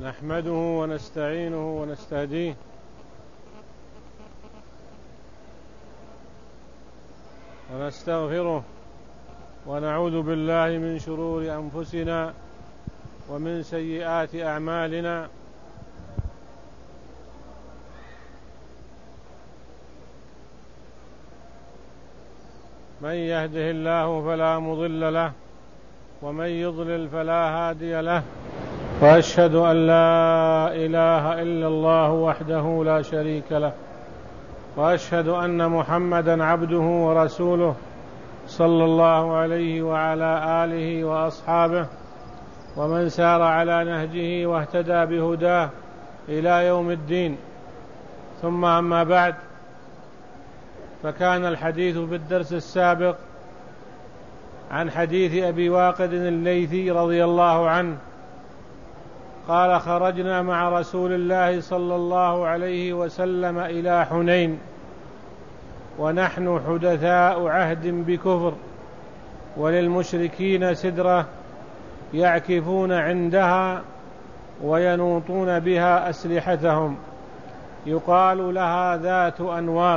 نحمده ونستعينه ونستهديه ونستغفره ونعوذ بالله من شرور أنفسنا ومن سيئات أعمالنا. من يهده الله فلا مضل له ومن يضلل فلا هادي له، وأشهد أن لا إله إلا الله وحده لا شريك له، وأشهد أن محمدا عبده ورسوله صلى الله عليه وعلى آله وأصحابه ومن سار على نهجه واهتدى بهداه إلى يوم الدين. ثم أما بعد، فكان الحديث في الدرس السابق عن حديث أبي واقد الليثي رضي الله عنه قال: خرجنا مع رسول الله صلى الله عليه وسلم إلى حنين ونحن حدثاء عهد بكفر، وللمشركين سدرة يعكفون عندها وينوطون بها أسلحتهم، يقال لها ذات أنواط.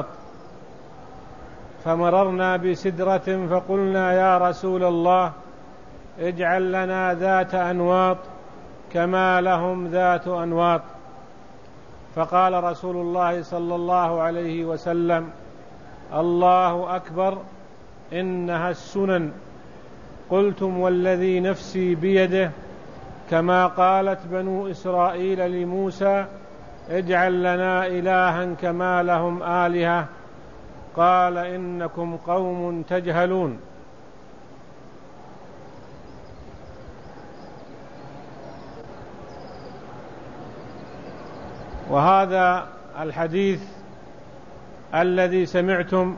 فمررنا بسدرة فقلنا: يا رسول الله، اجعل لنا ذات أنواط كما لهم ذات أنواط. فقال رسول الله صلى الله عليه وسلم: الله أكبر، إنها السنن. قلتم: والذي نفسي بيده، كما قالت بنو إسرائيل لموسى: اجعل لنا إلها كما لهم آلهة. قال: إنكم قوم تجهلون. وهذا الحديث الذي سمعتم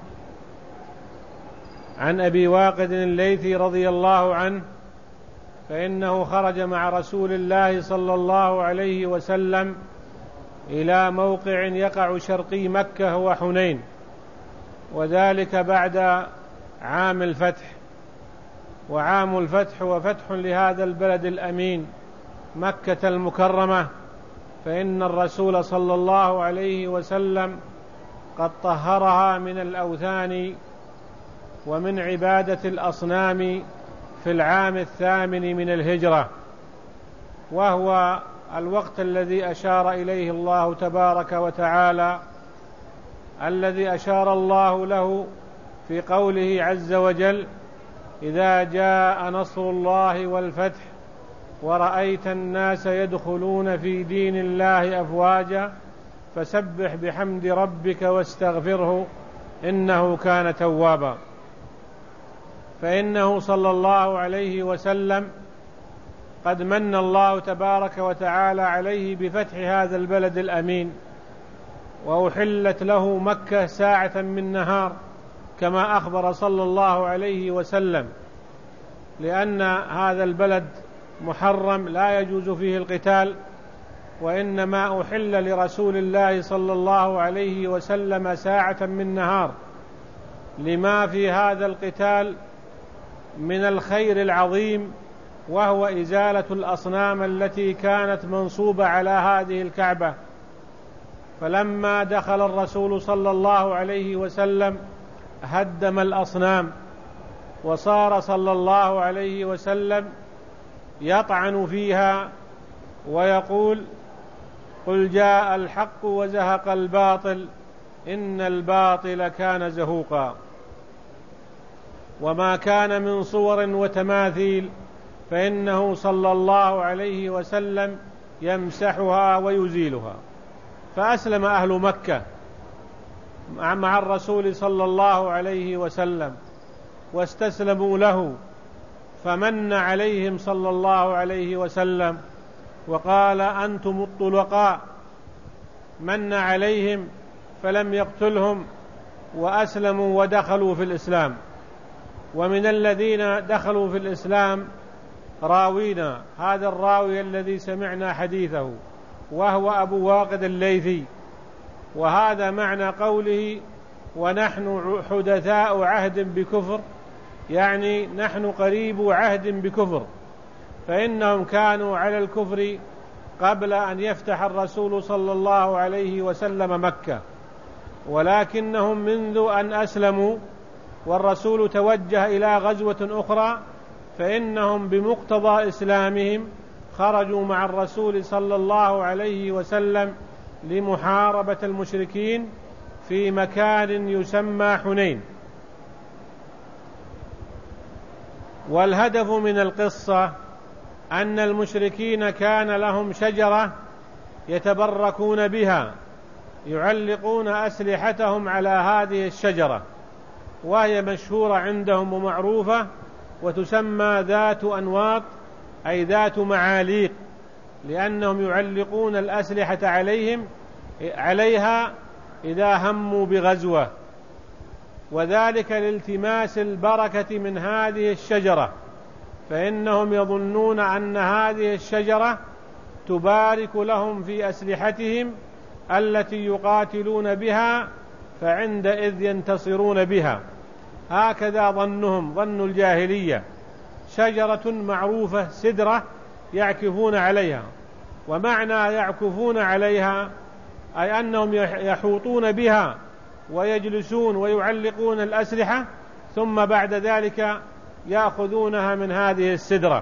عن أبي واقد الليثي رضي الله عنه، فإنه خرج مع رسول الله صلى الله عليه وسلم إلى موقع يقع شرقي مكة هو حنين، وذلك بعد عام الفتح. وعام الفتح وفتح لهذا البلد الأمين مكة المكرمة، فإن الرسول صلى الله عليه وسلم قد طهرها من الأوثان ومن عبادة الأصنام في العام 8 من الهجرة، وهو الوقت الذي أشار إليه الله تبارك وتعالى، الذي أشار الله له في قوله عز وجل: إذا جاء نصر الله والفتح ورأيت الناس يدخلون في دين الله أفواجا فسبح بحمد ربك واستغفره إنه كان توابا. فإنه صلى الله عليه وسلم قد من الله تبارك وتعالى عليه بفتح هذا البلد الأمين، وأحلت له مكة ساعة من نهار كما أخبر صلى الله عليه وسلم، لأن هذا البلد محرم لا يجوز فيه القتال، وإنما أحل لرسول الله صلى الله عليه وسلم ساعة من نهار لما في هذا القتال من الخير العظيم، وهو إزالة الأصنام التي كانت منصوبة على هذه الكعبة. فلما دخل الرسول صلى الله عليه وسلم هدم الأصنام، وصار صلى الله عليه وسلم يطعن فيها ويقول: قل جاء الحق وزهق الباطل إن الباطل كان زهوقا. وما كان من صور وتماثيل فإنه صلى الله عليه وسلم يمسحها ويزيلها. فأسلم أهل مكة مع الرسول صلى الله عليه وسلم واستسلموا له، فمن عليهم صلى الله عليه وسلم وقال: أنتم الطلقاء. من عليهم فلم يقتلهم وأسلموا ودخلوا في الإسلام. ومن الذين دخلوا في الإسلام راوينا، هذا الراوي الذي سمعنا حديثه وهو أبو واقد الليثي. وهذا معنى قوله: ونحن حدثاء عهد بكفر، يعني نحن قريب عهد بكفر، فإنهم كانوا على الكفر قبل أن يفتح الرسول صلى الله عليه وسلم مكة، ولكنهم منذ أن أسلموا والرسول توجه إلى غزوة أخرى فإنهم بمقتضى إسلامهم خرجوا مع الرسول صلى الله عليه وسلم لمحاربة المشركين في مكان يسمى حنين. والهدف من القصة أن المشركين كان لهم شجرة يتبركون بها، يعلقون أسلحتهم على هذه الشجرة، وهي مشهورة عندهم ومعروفة، وتسمى ذات أنواط أي ذات معاليق، لأنهم يعلقون الأسلحة عليها إذا هموا بغزوة، وذلك لالتماس البركة من هذه الشجرة، فإنهم يظنون أن هذه الشجرة تبارك لهم في أسلحتهم التي يقاتلون بها، فعندئذ ينتصرون بها. هكذا ظنهم، ظن الجاهلية، شجرة معروفة سدرة يعكفون عليها. ومعنى يعكفون عليها أي أنهم يحوطون بها ويجلسون ويعلقون الأسلحة، ثم بعد ذلك يأخذونها من هذه السدرة.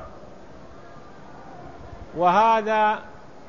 وهذا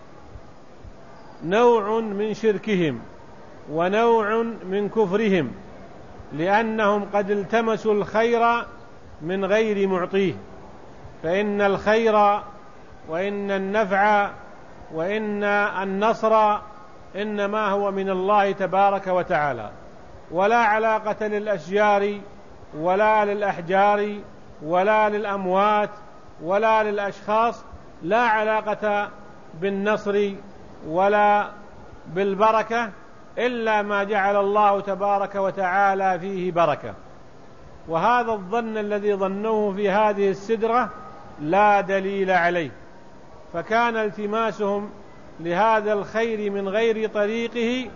نوع من شركهم ونوع من كفرهم، لأنهم قد التمسوا الخير من غير معطيه، فإن الخير وإن النفع وإن النصر إنما هو من الله تبارك وتعالى، ولا علاقة للأشجار ولا للأحجار ولا للأموات ولا للأشخاص، لا علاقة بالنصر ولا بالبركة إلا ما جعل الله تبارك وتعالى فيه بركة. وهذا الظن الذي ظنوه في هذه السدرة لا دليل عليه، فكان التماسهم لهذا الخير من غير طريقه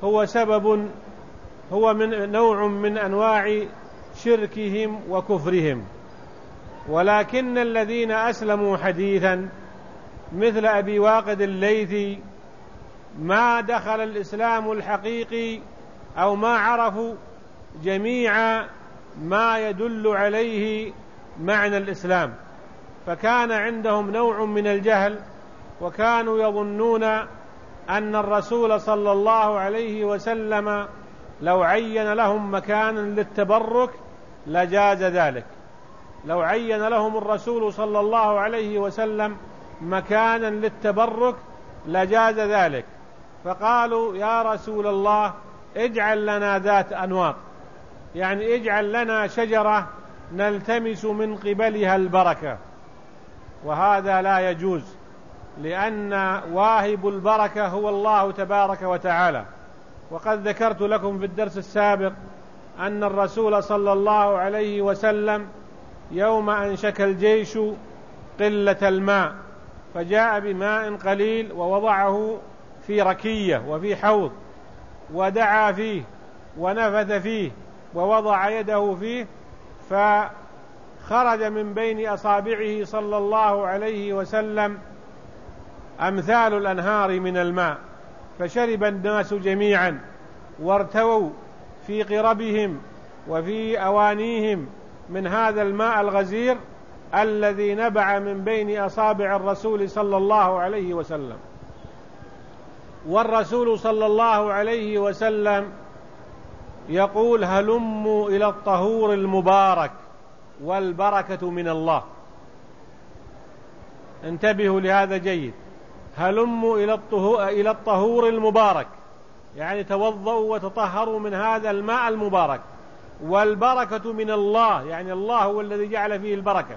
هو من نوع من أنواع شركهم وكفرهم. ولكن الذين أسلموا حديثا مثل أبي واقد الليثي ما دخل الإسلام الحقيقي أو ما عرفوا جميع ما يدل عليه معنى الإسلام، فكان عندهم نوع من الجهل، وكانوا يظنون أن الرسول صلى الله عليه وسلم لو عين لهم مكانا للتبرك لجاز ذلك، لو عين لهم الرسول صلى الله عليه وسلم مكانا للتبرك لجاز ذلك، فقالوا يا رسول الله اجعل لنا ذات أنواط، يعني اجعل لنا شجرة نلتمس من قبلها البركة. وهذا لا يجوز، لأن واهب البركة هو الله تبارك وتعالى. وقد ذكرت لكم في الدرس السابق أن الرسول صلى الله عليه وسلم يوم أنشك الجيش قلة الماء فجاء بماء قليل ووضعه في ركية وفي حوض، ودعا فيه ونفث فيه ووضع يده فيه، فخرج من بين أصابعه صلى الله عليه وسلم أمثال الأنهار من الماء، فشرب الناس جميعا وارتووا في قربهم وفي أوانيهم من هذا الماء الغزير الذي نبع من بين أصابع الرسول صلى الله عليه وسلم. والرسول صلى الله عليه وسلم يقول هلموا إلى الطهور المبارك والبركة من الله. انتبهوا لهذا جيد، هلموا إلى الطهور المبارك، يعني توضؤوا وتطهروا من هذا الماء المبارك، والبركة من الله، يعني الله هو الذي جعل فيه البركة.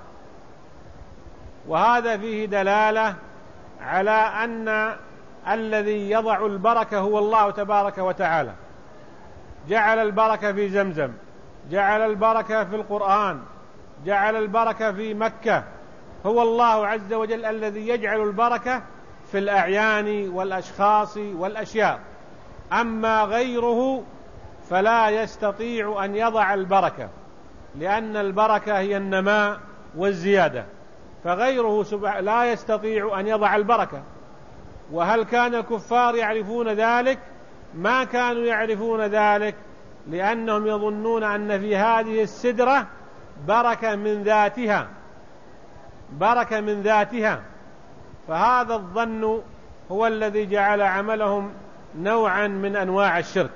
وهذا فيه دلالة على أن الذي يضع البركة هو الله تبارك وتعالى. جعل البركة في زمزم، جعل البركة في القرآن، جعل البركة في مكة، هو الله عز وجل الذي يجعل البركة في الأعيان والأشخاص والأشياء. أما غيره فلا يستطيع أن يضع البركة، لأن البركة هي النماء والزيادة، فغيره لا يستطيع أن يضع البركة. وهل كان الكفار يعرفون ذلك؟ ما كانوا يعرفون ذلك، لأنهم يظنون أن في هذه السدرة بركة من ذاتها، فهذا الظن هو الذي جعل عملهم نوعا من أنواع الشرك.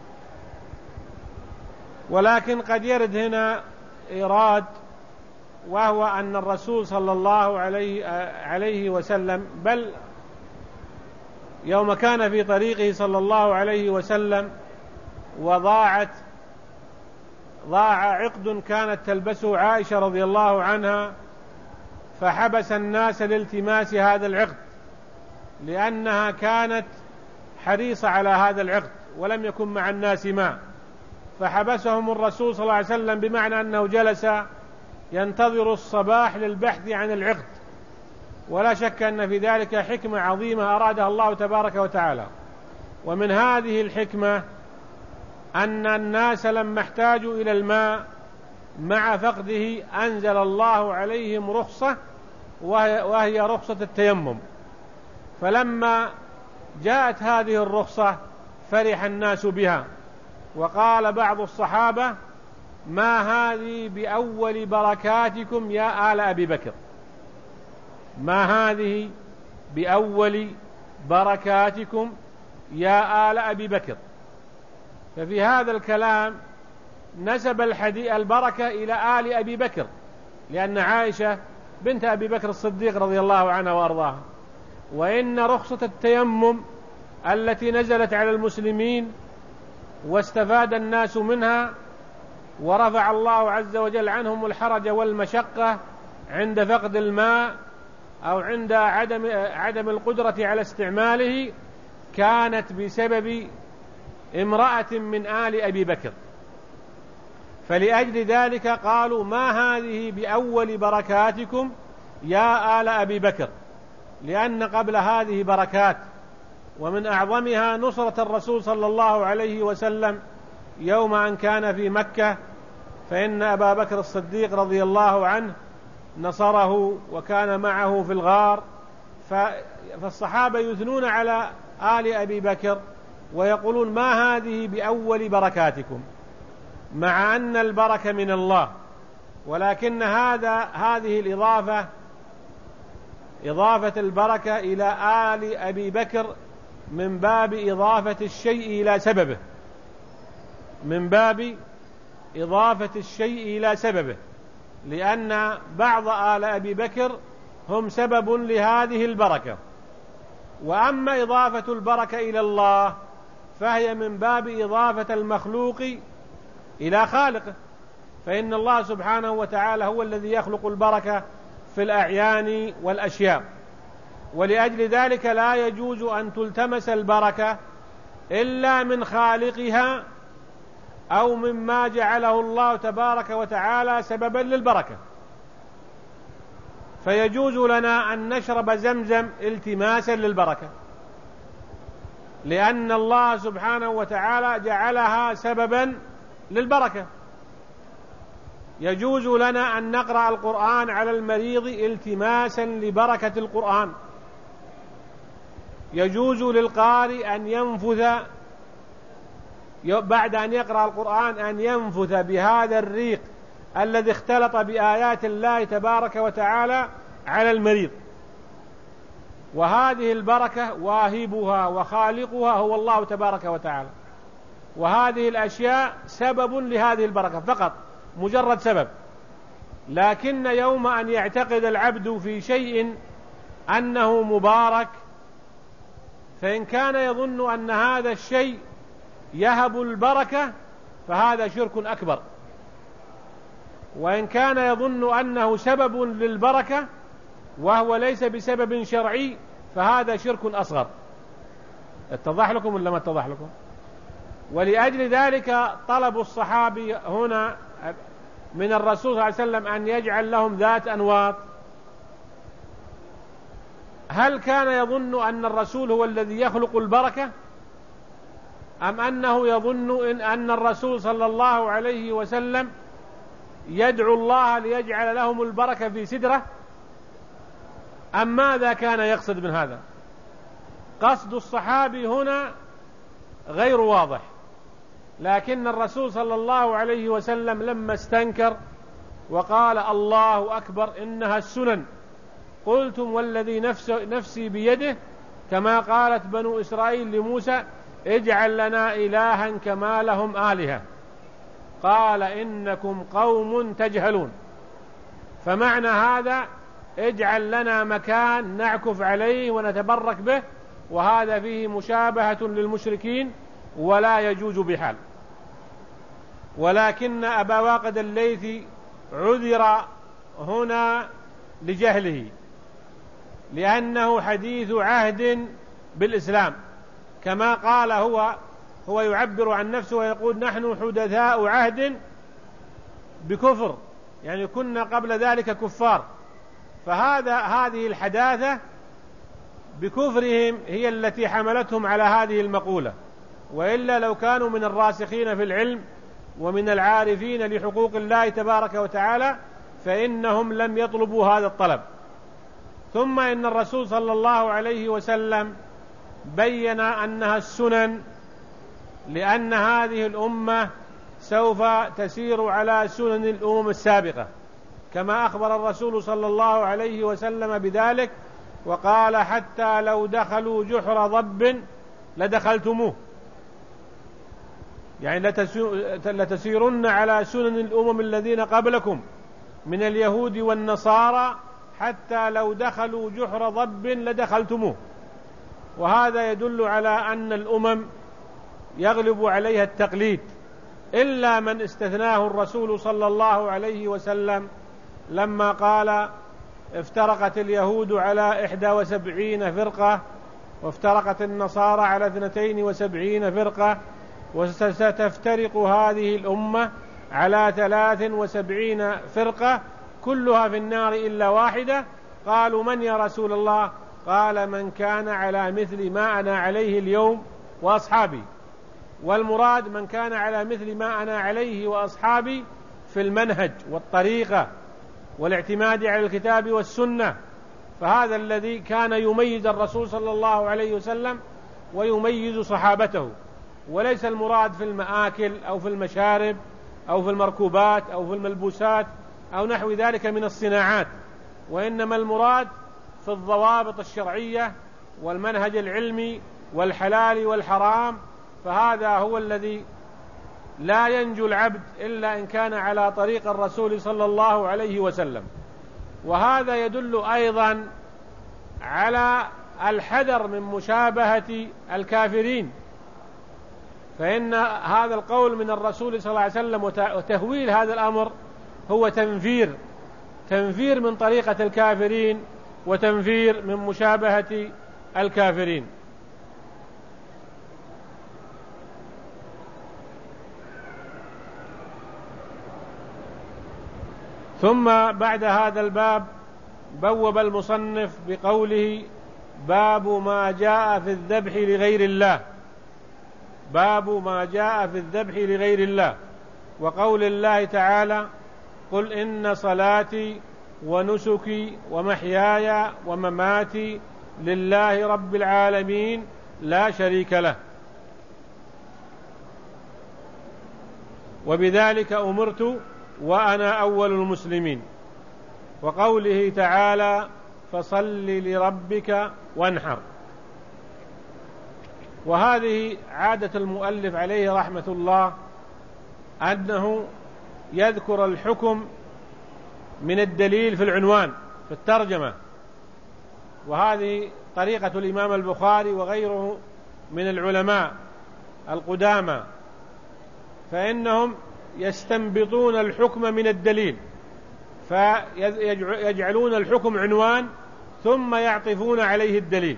ولكن قد يرد هنا إيراد، وهو أن الرسول صلى الله عليه وسلم، بل يوم كان في طريقه صلى الله عليه وسلم وضاع عقد كانت تلبسه عائشة رضي الله عنها، فحبس الناس لالتماس هذا العقد، لأنها كانت حريصة على هذا العقد ولم يكن مع الناس ماء، فحبسهم الرسول صلى الله عليه وسلم، بمعنى أنه جلس ينتظر الصباح للبحث عن العقد. ولا شك أن في ذلك حكمة عظيمة أرادها الله تبارك وتعالى. ومن هذه الحكمة أن الناس لما احتاجوا إلى الماء مع فقده أنزل الله عليهم رخصة، وهي رخصة التيمم. فلما جاءت هذه الرخصة فرح الناس بها، وقال بعض الصحابة: ما هذه بأول بركاتكم يا آل أبي بكر، ما هذه بأول بركاتكم يا آل أبي بكر. ففي هذا الكلام نسب البركة إلى آل أبي بكر، لأن عائشة بنت أبي بكر الصديق رضي الله عنها وأرضاها. وإن رخصة التيمم التي نزلت على المسلمين واستفاد الناس منها، ورفع الله عز وجل عنهم الحرج والمشقة عند فقد الماء أو عند عدم القدرة على استعماله، كانت بسبب امرأة من آل أبي بكر. فلأجل ذلك قالوا: ما هذه بأول بركاتكم يا آل أبي بكر، لأن قبل هذه بركات، ومن أعظمها نصرة الرسول صلى الله عليه وسلم يوم أن كان في مكة، فإن أبا بكر الصديق رضي الله عنه نصره وكان معه في الغار. فالصحابة يثنون على آل أبي بكر ويقولون: ما هذه بأول بركاتكم، مع أن البركة من الله. ولكن هذه الإضافة، إضافة البركة إلى آل أبي بكر، من باب إضافة الشيء إلى سببه، من باب إضافة الشيء إلى سببه، لأن بعض آل أبي بكر هم سبب لهذه البركة. وأما إضافة البركة إلى الله فهي من باب إضافة المخلوق إلى خالقه، فإن الله سبحانه وتعالى هو الذي يخلق البركة في الأعيان والأشياء. ولأجل ذلك لا يجوز أن تلتمس البركة إلا من خالقها أو مما جعله الله تبارك وتعالى سببا للبركة. فيجوز لنا أن نشرب زمزم التماسا للبركة، لأن الله سبحانه وتعالى جعلها سببا للبركة. يجوز لنا أن نقرأ القرآن على المريض التماسا لبركة القرآن. يجوز للقارئ أن ينفث بعد أن يقرأ القرآن أن ينفث بهذا الريق الذي اختلط بآيات الله تبارك وتعالى على المريض. وهذه البركة واهبها وخالقها هو الله تبارك وتعالى، وهذه الأشياء سبب لهذه البركة فقط، مجرد سبب. لكن يوم أن يعتقد العبد في شيء أنه مبارك، فإن كان يظن أن هذا الشيء يهب البركة فهذا شرك أكبر، وإن كان يظن أنه سبب للبركة وهو ليس بسبب شرعي فهذا شرك أصغر. اتضح لكم ولا ما اتضح لكم؟ ولأجل ذلك طلب الصحابي هنا من الرسول صلى الله عليه وسلم أن يجعل لهم ذات أنواط. هل كان يظن أن الرسول هو الذي يخلق البركة، أم أنه يظن أن الرسول صلى الله عليه وسلم يدعو الله ليجعل لهم البركة في سدرة، أم ماذا كان يقصد من هذا؟ قصد الصحابي هنا غير واضح، لكن الرسول صلى الله عليه وسلم لما استنكر وقال الله أكبر إنها السنن، قلتم والذي نفسي بيده، كما قالت بنو إسرائيل لموسى اجعل لنا إلها كما لهم آلهة، قال إنكم قوم تجهلون. فمعنى هذا اجعل لنا مكان نعكف عليه ونتبرك به، وهذا فيه مشابهة للمشركين ولا يجوز بحال. ولكن أبا واقد الليثي عذر هنا لجهله، لأنه حديث عهد بالإسلام، كما قال هو يعبر عن نفسه ويقول نحن حدثاء عهد بكفر، يعني كنا قبل ذلك كفار. هذه الحداثة بكفرهم هي التي حملتهم على هذه المقولة، وإلا لو كانوا من الراسخين في العلم ومن العارفين لحقوق الله تبارك وتعالى فإنهم لم يطلبوا هذا الطلب. ثم إن الرسول صلى الله عليه وسلم بين أنها السنن، لأن هذه الأمة سوف تسير على سنن الأمم السابقة، كما أخبر الرسول صلى الله عليه وسلم بذلك، وقال حتى لو دخلوا جحر ضب لدخلتموه، يعني لتسيرن على سنن الأمم الذين قبلكم من اليهود والنصارى حتى لو دخلوا جحر ضب لدخلتموه. وهذا يدل على أن الأمم يغلب عليها التقليد، إلا من استثناه الرسول صلى الله عليه وسلم لما قال افترقت اليهود على 71 فرقة وافترقت النصارى على 72 فرقة، وستفترق هذه الأمة على 73 فرقة كلها في النار إلا واحدة. قالوا من يا رسول الله؟ قال من كان على مثل ما أنا عليه اليوم وأصحابي. والمراد من كان على مثل ما أنا عليه وأصحابي في المنهج والطريقة والاعتماد على الكتاب والسنة، فهذا الذي كان يميز الرسول صلى الله عليه وسلم ويميز صحابته، وليس المراد في المآكل أو في المشارب أو في المركوبات أو في الملبوسات أو نحو ذلك من الصناعات، وإنما المراد في الضوابط الشرعية والمنهج العلمي والحلال والحرام. فهذا هو الذي لا ينجو العبد إلا إن كان على طريق الرسول صلى الله عليه وسلم. وهذا يدل أيضا على الحذر من مشابهة الكافرين، فإن هذا القول من الرسول صلى الله عليه وسلم وتهويل هذا الأمر هو تنفير من طريقة الكافرين وتنفير من مشابهة الكافرين. ثم بعد هذا الباب بوب المصنف بقوله باب ما جاء في الذبح لغير الله، باب ما جاء في الذبح لغير الله، وقول الله تعالى قل إن صلاتي ونسكي ومحياي ومماتي لله رب العالمين لا شريك له وبذلك أمرت وأنا أول المسلمين، وقوله تعالى فصل لربك وانحر. وهذه عادة المؤلف عليه رحمة الله أنه يذكر الحكم من الدليل في العنوان في الترجمة، وهذه طريقة الإمام البخاري وغيره من العلماء القدامى، فإنهم يستنبطون الحكم من الدليل فيجعلون الحكم عنوان ثم يعطفون عليه الدليل،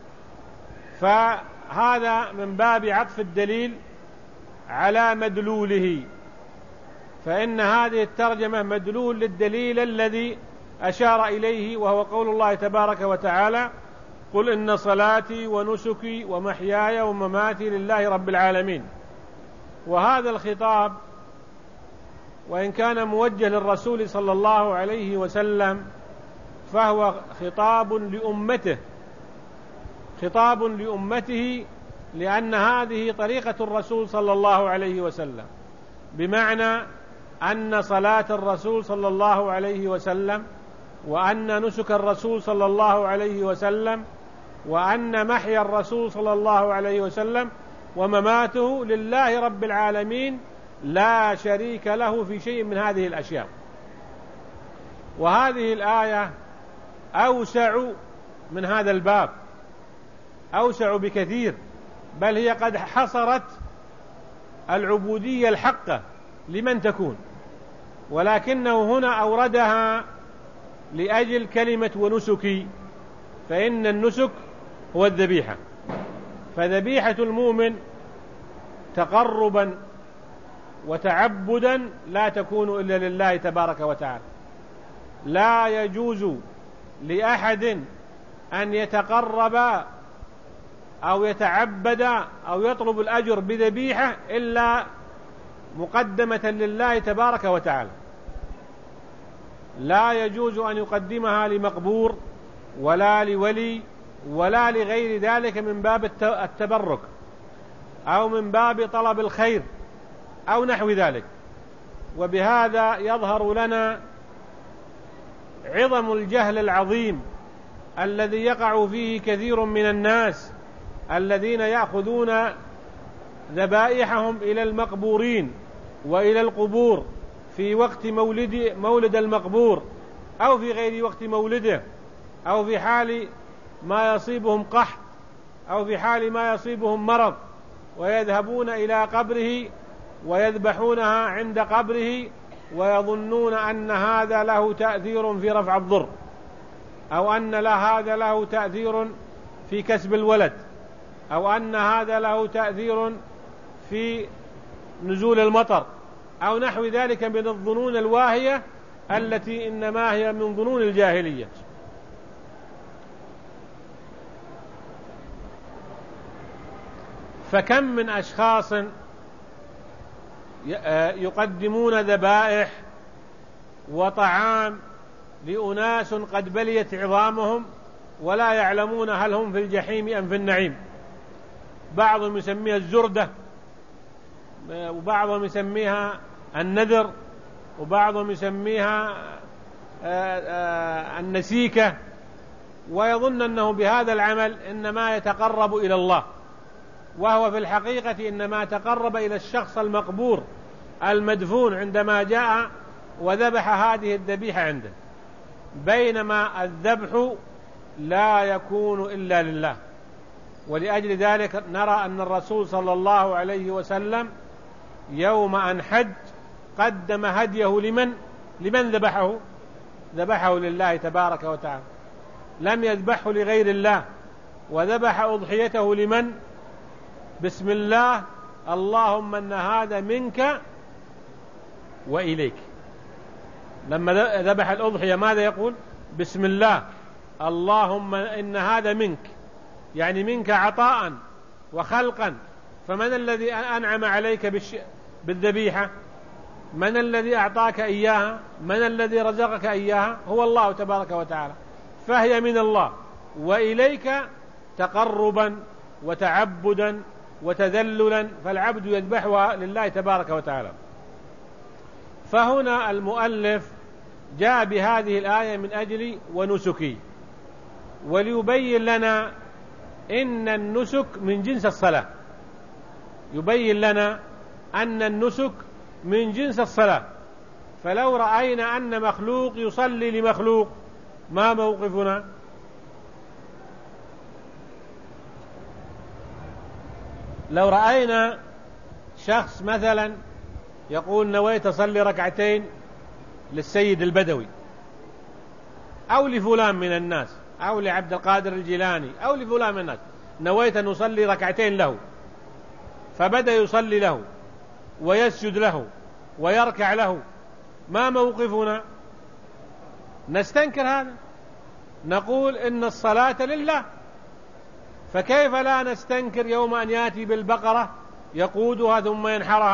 فهذا من باب عطف الدليل على مدلوله، فإن هذه الترجمة مدلول للدليل الذي أشار إليه، وهو قول الله تبارك وتعالى قل إن صلاتي ونسكي ومحياي ومماتي لله رب العالمين. وهذا الخطاب وإن كان موجه للرسول صلى الله عليه وسلم فهو خطاب لأمته، خطاب لأمته، لأن هذه طريقة الرسول صلى الله عليه وسلم، بمعنى أن صلاة الرسول صلى الله عليه وسلم، وأن نسك الرسول صلى الله عليه وسلم، وأن محيا الرسول صلى الله عليه وسلم ومماته لله رب العالمين لا شريك له في شيء من هذه الأشياء. وهذه الآية أوسع من هذا الباب، أوسع بكثير، بل هي قد حصرت العبودية الحقة لمن تكون، ولكنه هنا أوردها لأجل كلمة ونسكي، فإن النسك هو الذبيحة، فذبيحة المؤمن تقربا وتعبدا لا تكون إلا لله تبارك وتعالى. لا يجوز لأحد أن يتقرب أو يتعبد أو يطلب الأجر بذبيحة إلا مقدمة لله تبارك وتعالى. لا يجوز أن يقدمها لمقبور ولا لولي ولا لغير ذلك من باب التبرك أو من باب طلب الخير أو نحو ذلك. وبهذا يظهر لنا عظم الجهل العظيم الذي يقع فيه كثير من الناس، الذين يأخذون ذبائحهم إلى المقبورين وإلى القبور في وقت مولد المقبور أو في غير وقت مولده، أو في حال ما يصيبهم قحط، أو في حال ما يصيبهم مرض، ويذهبون إلى قبره ويذبحونها عند قبره ويظنون أن هذا له تأثير في رفع الضر، أو أن هذا له تأثير في كسب الولد، أو أن هذا له تأثير في نزول المطر، أو نحو ذلك من الظنون الواهية التي إنما هي من ظنون الجاهلية. فكم من أشخاص يقدمون ذبائح وطعام لأناس قد بليت عظامهم ولا يعلمون هل هم في الجحيم أم في النعيم. بعضهم يسميها الزردة، وبعضهم يسميها النذر، وبعضهم يسميها النسيكة، ويظن أنه بهذا العمل إنما يتقرب إلى الله، وهو في الحقيقة إنما تقرب إلى الشخص المقبور المدفون عندما جاء وذبح هذه الذبيحة عنده، بينما الذبح لا يكون إلا لله. ولأجل ذلك نرى أن الرسول صلى الله عليه وسلم يوم أن حج قدم هديه لمن ذبحه لله تبارك وتعالى، لم يذبحه لغير الله، وذبح أضحيته لمن؟ بسم الله، اللهم أن هذا منك وإليك. لما ذبح الأضحية ماذا يقول؟ بسم الله، اللهم إن هذا منك، يعني منك عطاء وخلقا. فمن الذي أنعم عليك بالذبيحة؟ من الذي أعطاك إياها؟ من الذي رزقك إياها؟ هو الله تبارك وتعالى، فهي من الله، وإليك تقربا وتعبدا وتذللا، فالعبد يذبحها لله تبارك وتعالى. فهنا المؤلف جاء بهذه الآية من أجل ونسكي، وليبين لنا إن النسك من جنس الصلاة، يبين لنا أن النسك من جنس الصلاة. فلو رأينا أن مخلوق يصلي لمخلوق ما موقفنا؟ لو رأينا شخص مثلا يقول نويت أصلي ركعتين للسيد البدوي أو لفلان من الناس أو لعبد القادر الجيلاني أو لفلان من الناس، نويت أن أصلي ركعتين له، فبدأ يصلي له ويسجد له ويركع له، ما موقفنا؟ نستنكر هذا، نقول إن الصلاة لله. فكيف لا نستنكر يوم أن يأتي بالبقرة يقودها ثم ينحرها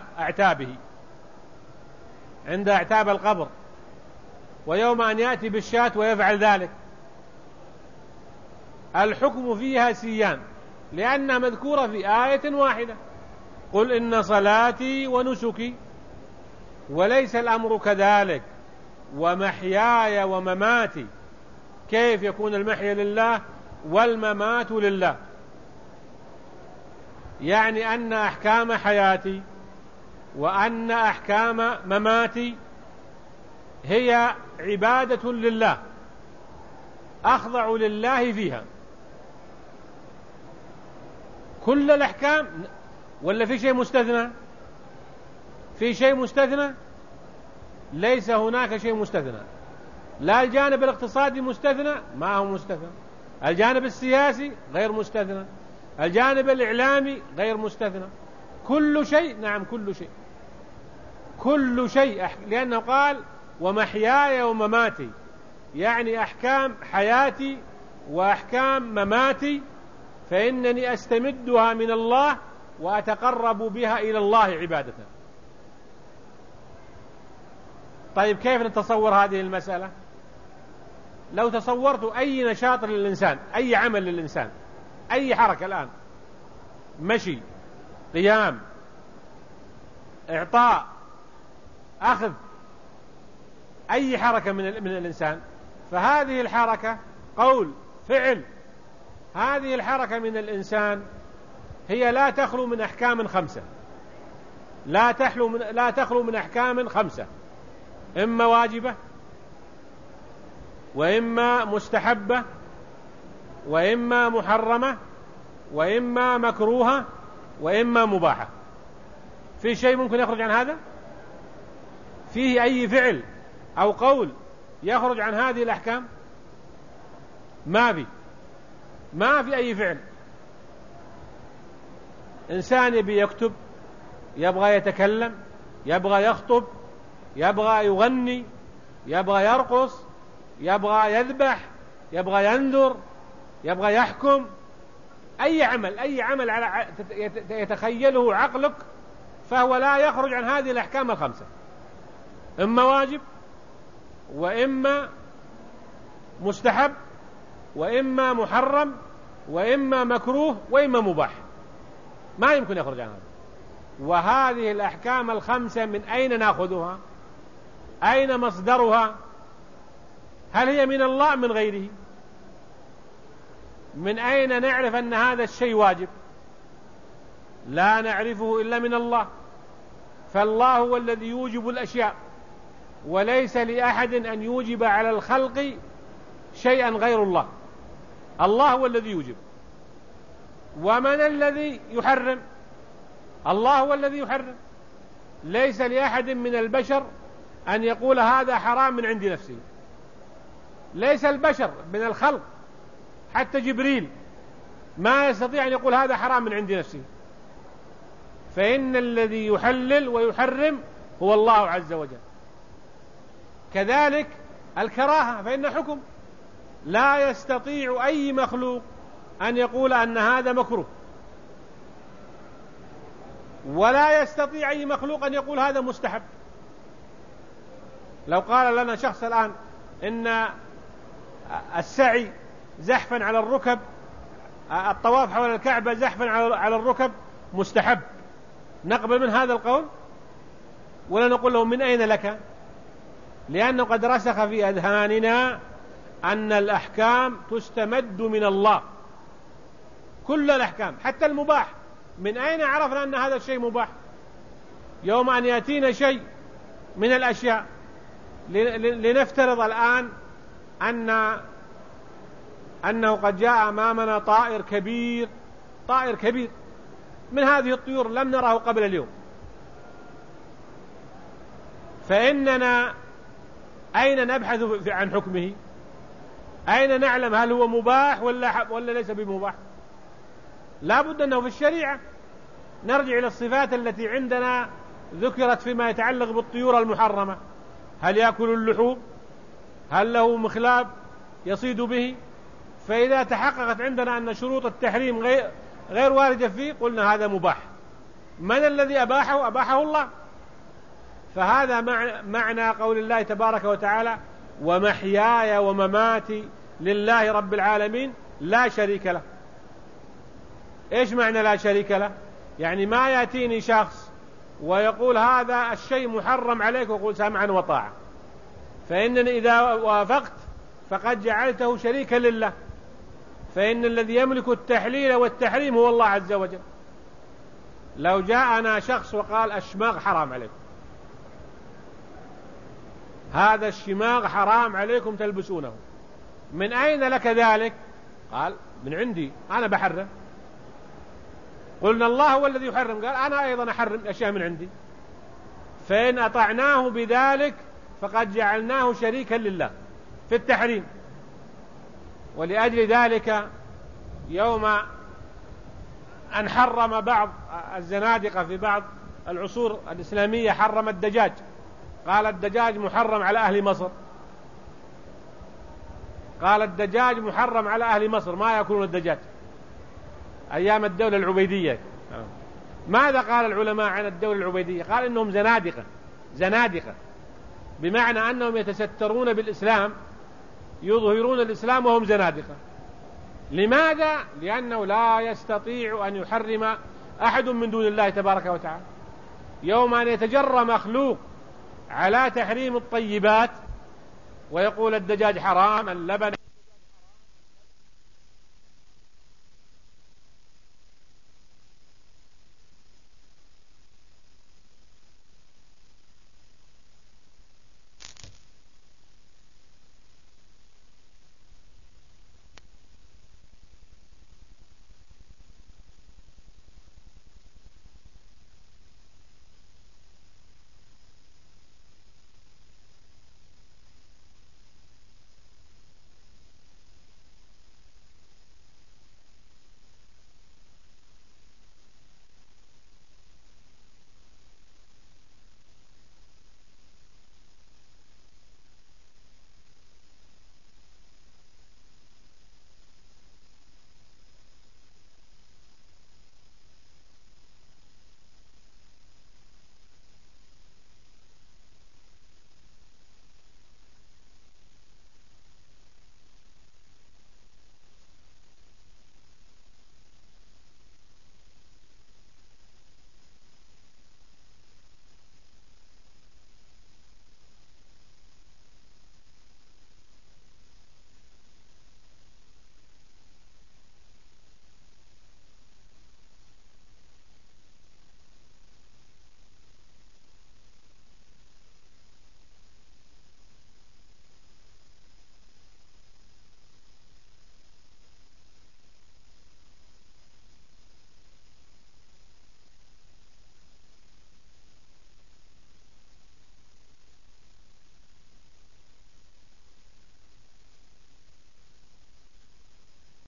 عند أعتاب القبر، ويوم أن يأتي بالشاة ويفعل ذلك، الحكم فيها سيان، لأنها مذكورة في آية واحدة: قل إن صلاتي ونسكي. وليس الأمر كذلك: ومحياي ومماتي. كيف يكون المحيا لله والممات لله؟ يعني أن أحكام حياتي وأن أحكام مماتي هي عبادة لله، أخضع لله فيها. كل الأحكام، ولا في شيء مستثنى؟ في شيء مستثنى؟ ليس هناك شيء مستثنى. لا الجانب الاقتصادي مستثنى، ما هو مستثنى. الجانب السياسي غير مستثنى. الجانب الإعلامي غير مستثنى. كل شيء، نعم كل شيء، كل شيء، لأنه قال ومحياي ومماتي، يعني أحكام حياتي وأحكام مماتي، فإنني أستمدها من الله وأتقرب بها إلى الله عبادة. طيب كيف نتصور هذه المسألة؟ لو تصورت أي نشاط للإنسان، أي عمل للإنسان، أي حركة الآن، مشي، قيام، إعطاء، أخذ، أي حركة من الإنسان، فهذه الحركة قول، فعل. هذه الحركة من الإنسان هي لا تخلو من أحكام خمسة، لا تخلو من أحكام خمسة: إما واجبة، وإما مستحبة، وإما محرمة، وإما مكروهة، وإما مباحة. في شيء ممكن يخرج عن هذا؟ فيه أي فعل أو قول يخرج عن هذه الأحكام؟ ما في أي فعل. إنسان يبي يكتب، يبغى يتكلم، يبغى يخطب، يبغى يغني، يبغى يرقص، يبغى يذبح، يبغى ينذر، يبغى يحكم، أي عمل على يتخيله عقلك، فهو لا يخرج عن هذه الأحكام الخمسة: إما واجب، وإما مستحب، وإما محرم، وإما مكروه، وإما مباح. ما يمكن يخرج عن هذا. وهذه الأحكام الخمسة من أين نأخذها؟ أين مصدرها؟ هل هي من الله من غيره؟ من أين نعرف أن هذا الشيء واجب؟ لا نعرفه إلا من الله. فالله هو الذي يوجب الأشياء، وليس لأحد أن يوجب على الخلق شيئا غير الله. الله هو الذي يوجب. ومن الذي يحرم؟ الله هو الذي يحرم. ليس لأحد من البشر أن يقول هذا حرام من عند نفسه. ليس البشر من الخلق، حتى جبريل ما يستطيع أن يقول هذا حرام من عند نفسه. فإن الذي يحلل ويحرم هو الله عز وجل. كذلك الكراهة، فإن حكم. لا يستطيع أي مخلوق أن يقول أن هذا مكروه، ولا يستطيع أي مخلوق أن يقول هذا مستحب. لو قال لنا شخص الآن إن السعي زحفا على الركب، الطواف حول الكعبة زحفا على الركب مستحب، نقبل من هذا القول ولا نقول له من أين لك؟ لأنه قد رسخ في أذهاننا أن الأحكام تستمد من الله. كل الأحكام حتى المباح، من أين عرفنا أن هذا الشيء مباح؟ يوم أن يأتينا شيء من الأشياء، لنفترض الآن أنه قد جاء أمامنا طائر كبير من هذه الطيور لم نره قبل اليوم، فإننا أين نبحث عن حكمه؟ أين نعلم هل هو مباح ولا ليس بمباح؟ لا بد أنه في الشريعة نرجع إلى الصفات التي عندنا ذكرت فيما يتعلق بالطيور المحرمة. هل يأكل اللحوم؟ هل له مخلاب يصيد به؟ فإذا تحققت عندنا أن شروط التحريم غير واردة فيه، قلنا هذا مباح. من الذي أباحه؟ أباحه الله. فهذا معنى قول الله تبارك وتعالى: ومحياي ومماتي لله رب العالمين، لا شريك له. إيش معنى لا شريك له؟ يعني ما يأتيني شخص ويقول هذا الشيء محرم عليك ويقول سمعا وطاعة، فإنني إذا وافقت فقد جعلته شريكا لله، فإن الذي يملك التحليل والتحريم هو الله عز وجل. لو جاءنا شخص وقال الشماغ حرام عليكم، هذا الشماغ حرام عليكم تلبسونه، من أين لك ذلك؟ قال من عندي أنا بحرم. قلنا الله هو الذي يحرم، قال أنا أيضا أحرم أشياء من عندي. فإن أطعناه بذلك فقد جعلناه شريكا لله في التحريم. ولأجل ذلك يوم أن حرم بعض الزنادقة في بعض العصور الإسلامية حرم الدجاج، قال الدجاج محرم على أهل مصر، قال الدجاج محرم على أهل مصر، ما يأكلون الدجاج أيام الدولة العبيدية. ماذا قال العلماء عن الدولة العبيدية؟ قال إنهم زنادقة، بمعنى أنهم يتسترون بالإسلام، يظهرون الإسلام وهم زنادقة. لماذا؟ لأنه لا يستطيع أن يحرم أحد من دون الله تبارك وتعالى. يوم أن يتجرى مخلوق على تحريم الطيبات ويقول الدجاج حرام، اللبن